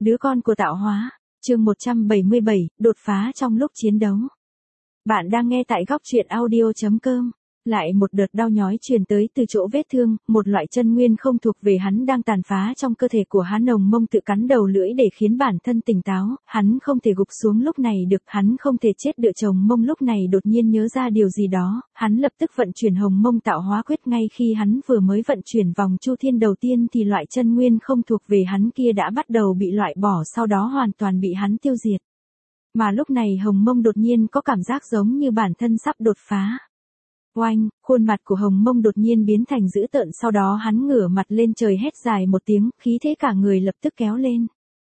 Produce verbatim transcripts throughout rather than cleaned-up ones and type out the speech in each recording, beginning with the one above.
Đứa con của tạo hóa, chương một trăm bảy mươi bảy, đột phá trong lúc chiến đấu. Bạn đang nghe tại góc truyện audio chấm com. Lại một đợt đau nhói truyền tới từ chỗ vết thương, một loại chân nguyên không thuộc về hắn đang tàn phá trong cơ thể của hắn. Hồng Mông tự cắn đầu lưỡi để khiến bản thân tỉnh táo, hắn không thể gục xuống lúc này được, hắn không thể chết được. Chồng Mông lúc này đột nhiên nhớ ra điều gì đó, hắn lập tức vận chuyển Hồng Mông tạo hóa quyết. Ngay khi hắn vừa mới vận chuyển vòng chu thiên đầu tiên thì loại chân nguyên không thuộc về hắn kia đã bắt đầu bị loại bỏ, sau đó hoàn toàn bị hắn tiêu diệt. Mà lúc này Hồng Mông đột nhiên có cảm giác giống như bản thân sắp đột phá. Oanh, khuôn mặt của Hồng Mông đột nhiên biến thành dữ tợn, sau đó hắn ngửa mặt lên trời hét dài một tiếng, khí thế cả người lập tức kéo lên.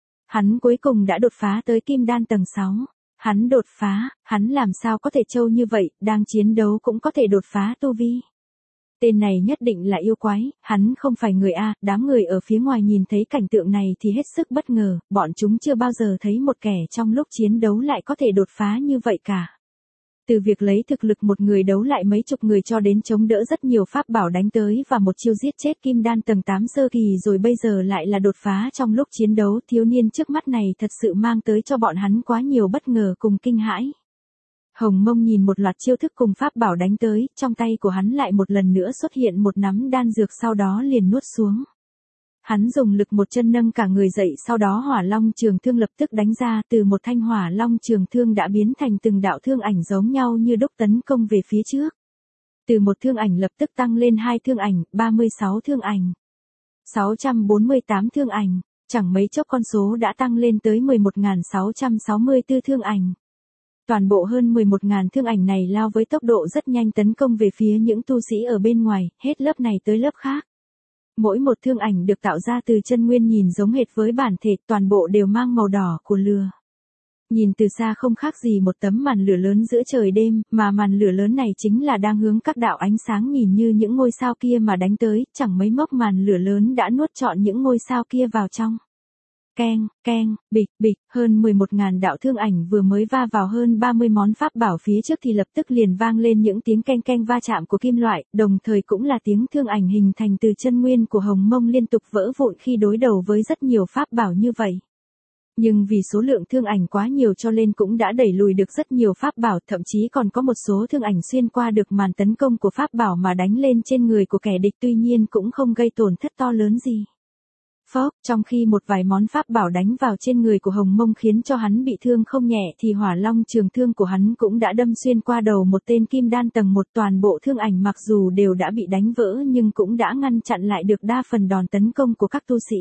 Hắn cuối cùng đã đột phá tới kim đan tầng sáu. Hắn đột phá, hắn làm sao có thể trâu như vậy, đang chiến đấu cũng có thể đột phá tu vi. Tên này nhất định là yêu quái, hắn không phải người A. Đám người ở phía ngoài nhìn thấy cảnh tượng này thì hết sức bất ngờ, bọn chúng chưa bao giờ thấy một kẻ trong lúc chiến đấu lại có thể đột phá như vậy cả. Từ việc lấy thực lực một người đấu lại mấy chục người cho đến chống đỡ rất nhiều pháp bảo đánh tới và một chiêu giết chết kim đan tầng tám sơ kỳ, rồi bây giờ lại là đột phá trong lúc chiến đấu. Thiếu niên trước mắt này thật sự mang tới cho bọn hắn quá nhiều bất ngờ cùng kinh hãi. Hồng Mông nhìn một loạt chiêu thức cùng pháp bảo đánh tới, trong tay của hắn lại một lần nữa xuất hiện một nắm đan dược, sau đó liền nuốt xuống. Hắn dùng lực một chân nâng cả người dậy, sau đó hỏa long trường thương lập tức đánh ra, từ một thanh hỏa long trường thương đã biến thành từng đạo thương ảnh giống nhau như đúc tấn công về phía trước. Từ một thương ảnh lập tức tăng lên hai thương ảnh, ba mươi sáu thương ảnh, sáu trăm bốn mươi tám thương ảnh, chẳng mấy chốc con số đã tăng lên tới mười một nghìn sáu trăm sáu mươi tư thương ảnh. Toàn bộ hơn mười một nghìn thương ảnh này lao với tốc độ rất nhanh tấn công về phía những tu sĩ ở bên ngoài, hết lớp này tới lớp khác. Mỗi một thương ảnh được tạo ra từ chân nguyên nhìn giống hệt với bản thể, toàn bộ đều mang màu đỏ của lửa. Nhìn từ xa không khác gì một tấm màn lửa lớn giữa trời đêm, mà màn lửa lớn này chính là đang hướng các đạo ánh sáng nhìn như những ngôi sao kia mà đánh tới, chẳng mấy mốc màn lửa lớn đã nuốt trọn những ngôi sao kia vào trong. Keng, keng, bịch, bịch, hơn mười một nghìn đạo thương ảnh vừa mới va vào hơn ba mươi món pháp bảo phía trước thì lập tức liền vang lên những tiếng keng keng va chạm của kim loại, đồng thời cũng là tiếng thương ảnh hình thành từ chân nguyên của Hồng Mông liên tục vỡ vụn khi đối đầu với rất nhiều pháp bảo như vậy. Nhưng vì số lượng thương ảnh quá nhiều cho nên cũng đã đẩy lùi được rất nhiều pháp bảo, thậm chí còn có một số thương ảnh xuyên qua được màn tấn công của pháp bảo mà đánh lên trên người của kẻ địch, tuy nhiên cũng không gây tổn thất to lớn gì. Phốc, trong khi một vài món pháp bảo đánh vào trên người của Hồng Mông khiến cho hắn bị thương không nhẹ thì hỏa long trường thương của hắn cũng đã đâm xuyên qua đầu một tên kim đan tầng một. Toàn bộ thương ảnh mặc dù đều đã bị đánh vỡ nhưng cũng đã ngăn chặn lại được đa phần đòn tấn công của các tu sĩ.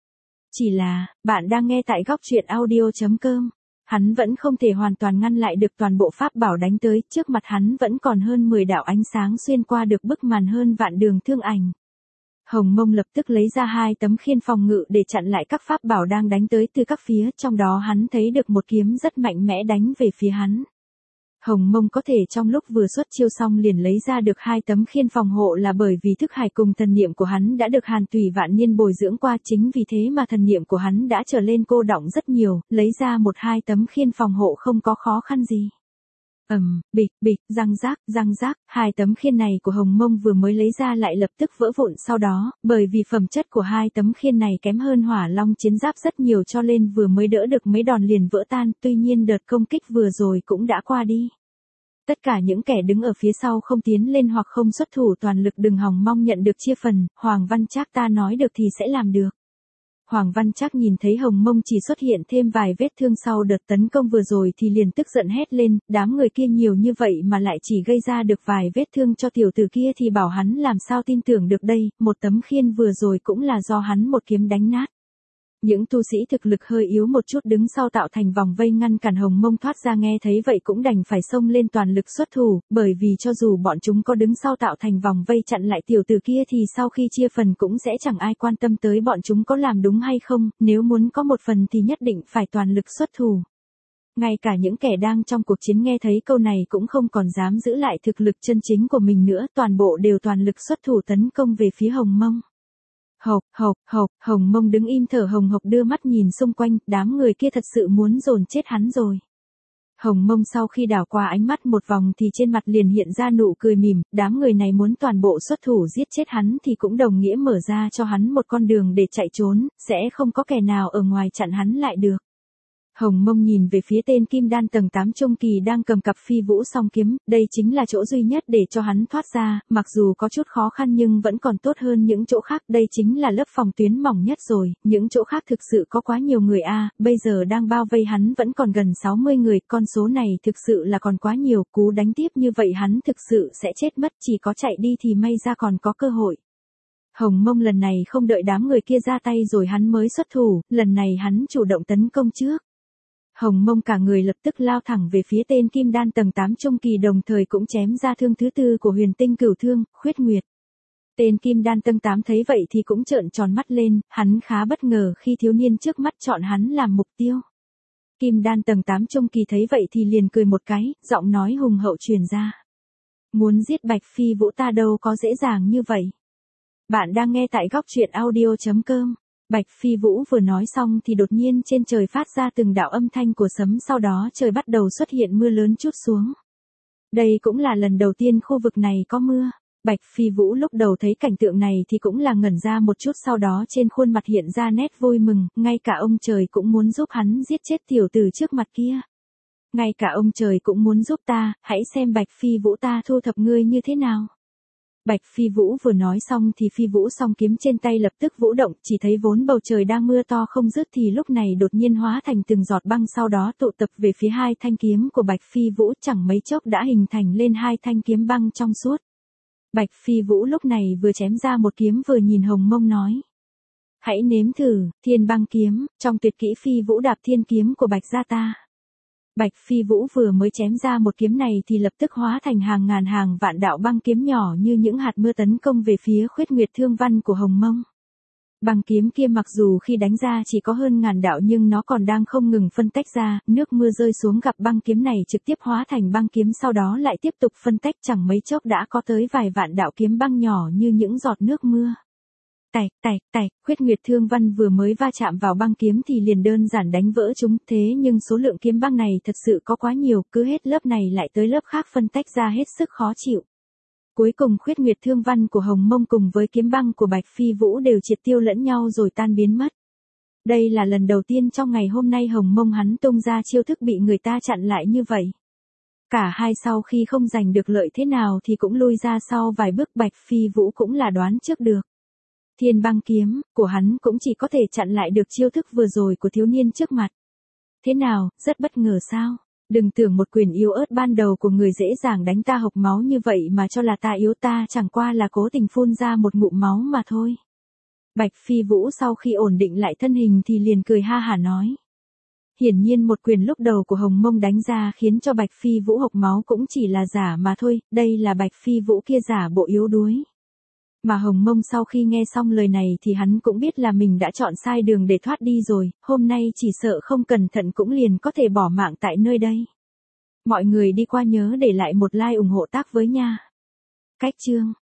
Chỉ là, bạn đang nghe tại góc truyện audio chấm com. Hắn vẫn không thể hoàn toàn ngăn lại được toàn bộ pháp bảo đánh tới, trước mặt hắn vẫn còn hơn mười đạo ánh sáng xuyên qua được bức màn hơn vạn đường thương ảnh. Hồng Mông lập tức lấy ra hai tấm khiên phòng ngự để chặn lại các pháp bảo đang đánh tới từ các phía, trong đó hắn thấy được một kiếm rất mạnh mẽ đánh về phía hắn. Hồng Mông có thể trong lúc vừa xuất chiêu xong liền lấy ra được hai tấm khiên phòng hộ là bởi vì thức hải cùng thần niệm của hắn đã được Hàn Tùy vạn niên bồi dưỡng qua, chính vì thế mà thần niệm của hắn đã trở lên cô đọng rất nhiều, lấy ra một hai tấm khiên phòng hộ không có khó khăn gì. Ầm, um, bịch, bịch, răng rác, răng rác, hai tấm khiên này của Hồng Mông vừa mới lấy ra lại lập tức vỡ vụn sau đó, bởi vì phẩm chất của hai tấm khiên này kém hơn hỏa long chiến giáp rất nhiều cho nên vừa mới đỡ được mấy đòn liền vỡ tan, tuy nhiên đợt công kích vừa rồi cũng đã qua đi. Tất cả những kẻ đứng ở phía sau không tiến lên hoặc không xuất thủ toàn lực đừng hòng mong nhận được chia phần, Hoàng Văn Trác ta nói được thì sẽ làm được. Hoàng Văn Trác nhìn thấy Hồng Mông chỉ xuất hiện thêm vài vết thương sau đợt tấn công vừa rồi thì liền tức giận hét lên, đám người kia nhiều như vậy mà lại chỉ gây ra được vài vết thương cho tiểu tử kia thì bảo hắn làm sao tin tưởng được đây, một tấm khiên vừa rồi cũng là do hắn một kiếm đánh nát. Những tu sĩ thực lực hơi yếu một chút đứng sau tạo thành vòng vây ngăn cản Hồng Mông thoát ra, nghe thấy vậy cũng đành phải xông lên toàn lực xuất thủ, bởi vì cho dù bọn chúng có đứng sau tạo thành vòng vây chặn lại tiểu tử kia thì sau khi chia phần cũng sẽ chẳng ai quan tâm tới bọn chúng có làm đúng hay không, nếu muốn có một phần thì nhất định phải toàn lực xuất thủ. Ngay cả những kẻ đang trong cuộc chiến nghe thấy câu này cũng không còn dám giữ lại thực lực chân chính của mình nữa, toàn bộ đều toàn lực xuất thủ tấn công về phía Hồng Mông. Hộc, hộc, hộc, Hồng Mông đứng im thở hồng hộc đưa mắt nhìn xung quanh, đám người kia thật sự muốn dồn chết hắn rồi. Hồng Mông sau khi đảo qua ánh mắt một vòng thì trên mặt liền hiện ra nụ cười mỉm, đám người này muốn toàn bộ xuất thủ giết chết hắn thì cũng đồng nghĩa mở ra cho hắn một con đường để chạy trốn, sẽ không có kẻ nào ở ngoài chặn hắn lại được. Hồng Mông nhìn về phía tên kim đan tầng tám trung kỳ đang cầm cặp phi vũ song kiếm, đây chính là chỗ duy nhất để cho hắn thoát ra, mặc dù có chút khó khăn nhưng vẫn còn tốt hơn những chỗ khác, đây chính là lớp phòng tuyến mỏng nhất rồi, những chỗ khác thực sự có quá nhiều người a, bây giờ đang bao vây hắn vẫn còn gần sáu mươi người, con số này thực sự là còn quá nhiều, cú đánh tiếp như vậy hắn thực sự sẽ chết mất, chỉ có chạy đi thì may ra còn có cơ hội. Hồng Mông lần này không đợi đám người kia ra tay rồi hắn mới xuất thủ, lần này hắn chủ động tấn công trước. Hồng Mông cả người lập tức lao thẳng về phía tên kim đan tầng tám trung kỳ đồng thời cũng chém ra thương thứ tư của huyền tinh cửu thương, khuyết nguyệt. Tên kim đan tầng tám thấy vậy thì cũng trợn tròn mắt lên, hắn khá bất ngờ khi thiếu niên trước mắt chọn hắn làm mục tiêu. Kim đan tầng tám trung kỳ thấy vậy thì liền cười một cái, giọng nói hùng hậu truyền ra. Muốn giết Bạch Phi Vũ ta đâu có dễ dàng như vậy. Bạn đang nghe tại góc truyện audio chấm com. Bạch Phi Vũ vừa nói xong thì đột nhiên trên trời phát ra từng đạo âm thanh của sấm, sau đó trời bắt đầu xuất hiện mưa lớn trút xuống. Đây cũng là lần đầu tiên khu vực này có mưa. Bạch Phi Vũ lúc đầu thấy cảnh tượng này thì cũng là ngẩn ra một chút, sau đó trên khuôn mặt hiện ra nét vui mừng, ngay cả ông trời cũng muốn giúp hắn giết chết tiểu tử trước mặt kia. Ngay cả ông trời cũng muốn giúp ta, hãy xem Bạch Phi Vũ ta thu thập ngươi như thế nào. Bạch Phi Vũ vừa nói xong thì phi vũ song kiếm trên tay lập tức vũ động, chỉ thấy vốn bầu trời đang mưa to không dứt thì lúc này đột nhiên hóa thành từng giọt băng, sau đó tụ tập về phía hai thanh kiếm của Bạch Phi Vũ, chẳng mấy chốc đã hình thành lên hai thanh kiếm băng trong suốt. Bạch Phi Vũ lúc này vừa chém ra một kiếm vừa nhìn Hồng Mông nói. Hãy nếm thử, thiên băng kiếm, trong tuyệt kỹ phi vũ đạp thiên kiếm của Bạch gia ta. Bạch Phi Vũ vừa mới chém ra một kiếm này thì lập tức hóa thành hàng ngàn hàng vạn đạo băng kiếm nhỏ như những hạt mưa tấn công về phía khuyết nguyệt thương văn của Hồng Mông. Băng kiếm kia mặc dù khi đánh ra chỉ có hơn ngàn đạo nhưng nó còn đang không ngừng phân tách ra, nước mưa rơi xuống gặp băng kiếm này trực tiếp hóa thành băng kiếm, sau đó lại tiếp tục phân tách, chẳng mấy chốc đã có tới vài vạn đạo kiếm băng nhỏ như những giọt nước mưa. Tạch, tạch, tạch, khuyết nguyệt thương văn vừa mới va chạm vào băng kiếm thì liền đơn giản đánh vỡ chúng, thế nhưng số lượng kiếm băng này thật sự có quá nhiều, cứ hết lớp này lại tới lớp khác phân tách ra hết sức khó chịu. Cuối cùng khuyết nguyệt thương văn của Hồng Mông cùng với kiếm băng của Bạch Phi Vũ đều triệt tiêu lẫn nhau rồi tan biến mất. Đây là lần đầu tiên trong ngày hôm nay Hồng Mông hắn tung ra chiêu thức bị người ta chặn lại như vậy. Cả hai sau khi không giành được lợi thế nào thì cũng lui ra sau vài bước, Bạch Phi Vũ cũng là đoán trước được. Thiên băng kiếm của hắn cũng chỉ có thể chặn lại được chiêu thức vừa rồi của thiếu niên trước mặt. Thế nào, rất bất ngờ sao? Đừng tưởng một quyền yếu ớt ban đầu của người dễ dàng đánh ta hộc máu như vậy mà cho là ta yếu, ta chẳng qua là cố tình phun ra một ngụm máu mà thôi. Bạch Phi Vũ sau khi ổn định lại thân hình thì liền cười ha hả nói. Hiển nhiên một quyền lúc đầu của Hồng Mông đánh ra khiến cho Bạch Phi Vũ hộc máu cũng chỉ là giả mà thôi, đây là Bạch Phi Vũ kia giả bộ yếu đuối. Mà Hồng Mông sau khi nghe xong lời này thì hắn cũng biết là mình đã chọn sai đường để thoát đi rồi, hôm nay chỉ sợ không cẩn thận cũng liền có thể bỏ mạng tại nơi đây. Mọi người đi qua nhớ để lại một like ủng hộ tác với nha. Cách chương